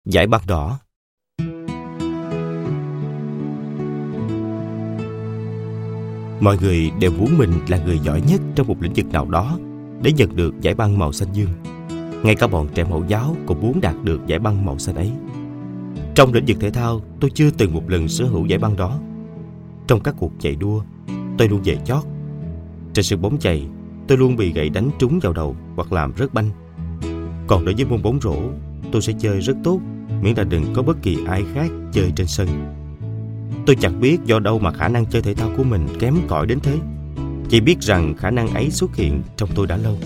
Giải băng đỏ. Mọi người đều muốn mình là người giỏi nhất trong một lĩnh vực nào đó để nhận được giải băng màu xanh dương. Ngay cả bọn trẻ mẫu giáo cũng muốn đạt được giải băng màu xanh ấy. Trong lĩnh vực thể thao, tôi chưa từng một lần sở hữu giải băng đó. Trong các cuộc chạy đua, tôi luôn về chót. Trên sân bóng chày, tôi luôn bị gậy đánh trúng vào đầu hoặc làm rớt banh. Còn đối với môn bóng rổ, tôi sẽ chơi rất tốt, miễn là đừng có bất kỳ ai khác chơi trên sân. Tôi chẳng biết do đâu mà khả năng chơi thể thao của mình kém cỏi đến thế. Chỉ biết rằng khả năng ấy xuất hiện trong tôi đã lâu.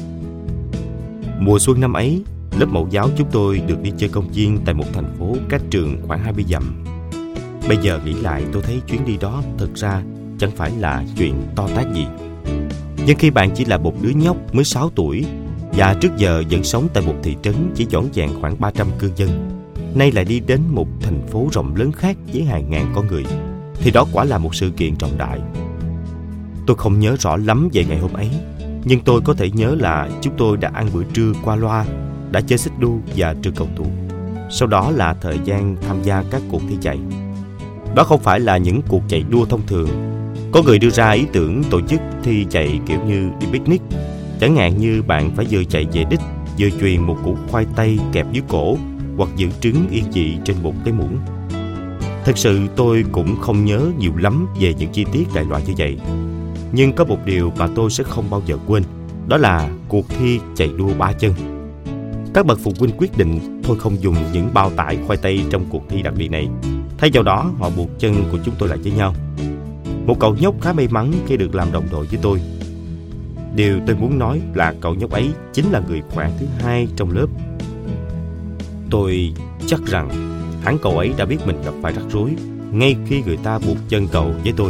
Mùa xuân năm ấy, lớp mẫu giáo chúng tôi được đi chơi công viên tại một thành phố cách trường khoảng 20 dặm. Bây giờ nghĩ lại, tôi thấy chuyến đi đó thực ra chẳng phải là chuyện to tát gì. Nhưng khi bạn chỉ là một đứa nhóc mới 6 tuổi và trước giờ vẫn sống tại một thị trấn chỉ vỏn vẹn khoảng 300 cư dân, nay lại đi đến một thành phố rộng lớn khác với hàng ngàn con người, thì đó quả là một sự kiện trọng đại. Tôi không nhớ rõ lắm về ngày hôm ấy, nhưng tôi có thể nhớ là chúng tôi đã ăn bữa trưa qua loa, đã chơi xích đu và trượt cầu thủ. Sau đó là thời gian tham gia các cuộc thi chạy. Đó không phải là những cuộc chạy đua thông thường. Có người đưa ra ý tưởng tổ chức thi chạy kiểu như đi picnic, chẳng hạn như bạn phải vừa chạy về đích, vừa chuyền một củ khoai tây kẹp dưới cổ hoặc giữ trứng yên dị trên một cái muỗng. Thật sự tôi cũng không nhớ nhiều lắm về những chi tiết đại loại như vậy. Nhưng có một điều mà tôi sẽ không bao giờ quên, đó là cuộc thi chạy đua 3 chân. Các bậc phụ huynh quyết định thôi không dùng những bao tải khoai tây trong cuộc thi đặc biệt này. Thay vào đó, họ buộc chân của chúng tôi lại với nhau. Một cậu nhóc khá may mắn khi được làm đồng đội với tôi. Điều tôi muốn nói là cậu nhóc ấy chính là người khỏe thứ hai trong lớp. Tôi chắc rằng hẳn cậu ấy đã biết mình gặp phải rắc rối ngay khi người ta buộc chân cậu với tôi.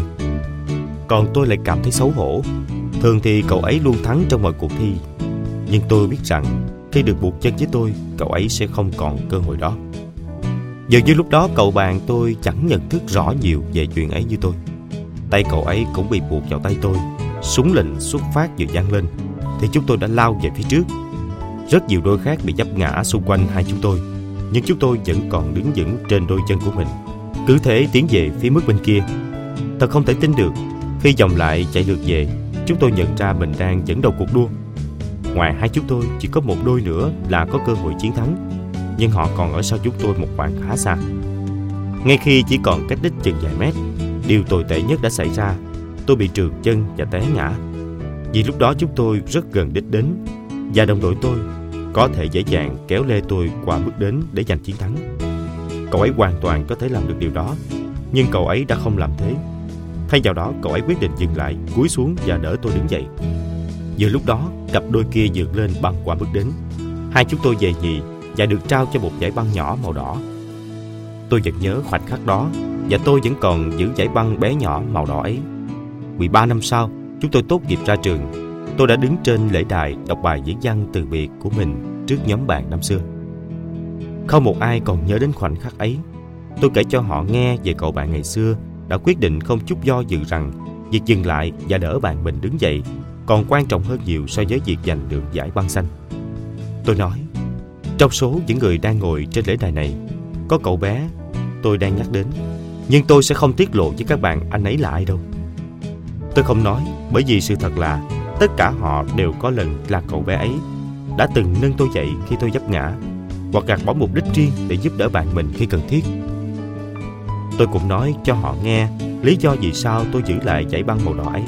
Còn tôi lại cảm thấy xấu hổ. Thường thì cậu ấy luôn thắng trong mọi cuộc thi, nhưng tôi biết rằng khi được buộc chân với tôi, cậu ấy sẽ không còn cơ hội đó. Dường như lúc đó cậu bạn tôi chẳng nhận thức rõ nhiều về chuyện ấy như tôi. Tay cậu ấy cũng bị buộc vào tay tôi. Súng lệnh xuất phát vừa vang lên thì chúng tôi đã lao về phía trước. Rất nhiều đôi khác bị vấp ngã xung quanh hai chúng tôi, nhưng chúng tôi vẫn còn đứng vững trên đôi chân của mình, cứ thế tiến về phía mức bên kia. Thật không thể tin được, khi vòng lại chạy lượt về, chúng tôi nhận ra mình đang dẫn đầu cuộc đua. Ngoài hai chúng tôi, chỉ có một đôi nữa là có cơ hội chiến thắng, nhưng họ còn ở sau chúng tôi một khoảng khá xa. Ngay khi chỉ còn cách đích chừng vài mét, điều tồi tệ nhất đã xảy ra. Tôi bị trượt chân và té ngã. Vì lúc đó chúng tôi rất gần đích đến, và đồng đội tôi có thể dễ dàng kéo lê tôi qua bước đến để giành chiến thắng. Cậu ấy hoàn toàn có thể làm được điều đó, nhưng cậu ấy đã không làm thế. Thay vào đó, cậu ấy quyết định dừng lại, cúi xuống và đỡ tôi đứng dậy. Vừa lúc đó, cặp đôi kia vượt lên băng qua bước đến. Hai chúng tôi về nhì và được trao cho một giải băng nhỏ màu đỏ. Tôi vẫn nhớ khoảnh khắc đó, và tôi vẫn còn giữ giải băng bé nhỏ màu đỏ ấy. 13 năm sau, chúng tôi tốt nghiệp ra trường. Tôi đã đứng trên lễ đài đọc bài viết văn từ biệt của mình trước nhóm bạn năm xưa. Không một ai còn nhớ đến khoảnh khắc ấy. Tôi kể cho họ nghe về cậu bạn ngày xưa đã quyết định không chút do dự rằng việc dừng lại và đỡ bạn mình đứng dậy còn quan trọng hơn nhiều so với việc giành được giải băng xanh. Tôi nói, trong số những người đang ngồi trên lễ đài này, có cậu bé tôi đang nhắc đến, nhưng tôi sẽ không tiết lộ với các bạn anh ấy là ai đâu. Tôi không nói, bởi vì sự thật là tất cả họ đều có lần là cậu bé ấy đã từng nâng tôi dậy khi tôi vấp ngã, hoặc gạt bỏ mục đích riêng để giúp đỡ bạn mình khi cần thiết. Tôi cũng nói cho họ nghe lý do vì sao tôi giữ lại giải băng màu đỏ ấy.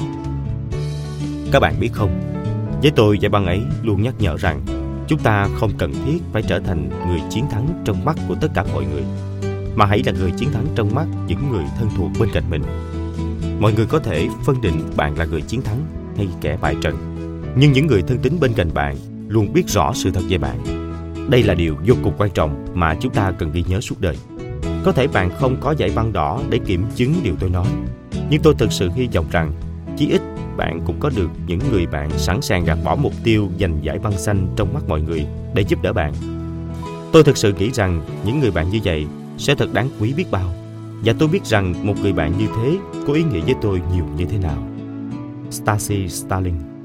Các bạn biết không, với tôi giải băng ấy luôn nhắc nhở rằng chúng ta không cần thiết phải trở thành người chiến thắng trong mắt của tất cả mọi người, mà hãy là người chiến thắng trong mắt những người thân thuộc bên cạnh mình. Mọi người có thể phân định bạn là người chiến thắng hay kẻ bại trận, nhưng những người thân tín bên cạnh bạn luôn biết rõ sự thật về bạn. Đây là điều vô cùng quan trọng mà chúng ta cần ghi nhớ suốt đời. Có thể bạn không có giải băng đỏ để kiểm chứng điều tôi nói, nhưng tôi thực sự hy vọng rằng chí ít bạn cũng có được những người bạn sẵn sàng gạt bỏ mục tiêu giành giải băng xanh trong mắt mọi người để giúp đỡ bạn. Tôi thực sự nghĩ rằng những người bạn như vậy sẽ thật đáng quý biết bao, và tôi biết rằng một người bạn như thế có ý nghĩa với tôi nhiều như thế nào. Stacy Starling.